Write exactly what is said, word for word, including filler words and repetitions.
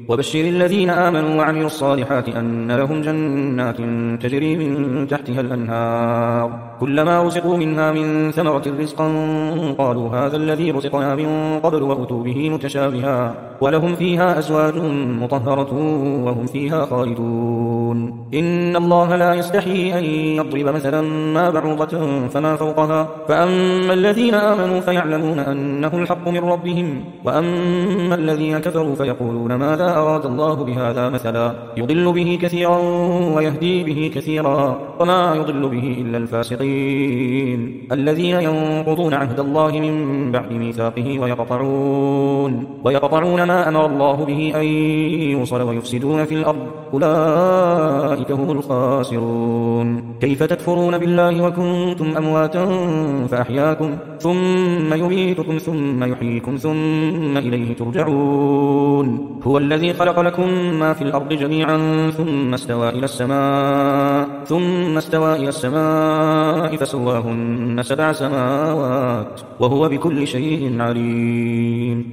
وبشر الذين آمنوا وعملوا الصالحات أن لهم جنات تجري من تحتها الأنهار كلما رزقوا منها من ثمرة رزقا قالوا هذا الذي رزقنا من قبل وأتوا به متشابها ولهم فيها أزواج مطهرة وهم فيها خالدون إن الله لا يستحيي أن يضرب مثلا ما بعوضة فما فوقها فأما الذين آمنوا فيعلمون أنه الحق من ربهم وأما الذين كفروا فيقولون ماذا أراد الله بهذا مثلا يضل به كثيرا ويهدي به كثيرا وما يضل به إلا الفاسقين الذين ينقضون عهد الله من بعد ميثاقه ويقطعون ويقطعون ما أمر الله به أن يوصل ويفسدون في الأرض أولئك هم الخاسرون كيف تكفرون بالله وكنتم أمواتا فأحياكم ثم يميتكم ثم يحييكم ثم إليه ترجعون هو الذي خلق لكم ما في الأرض جميعا ثم استوى إلى السماء ثم استوى إلى السماء فسواهن سبع سماوات وهو بكل شيء عليم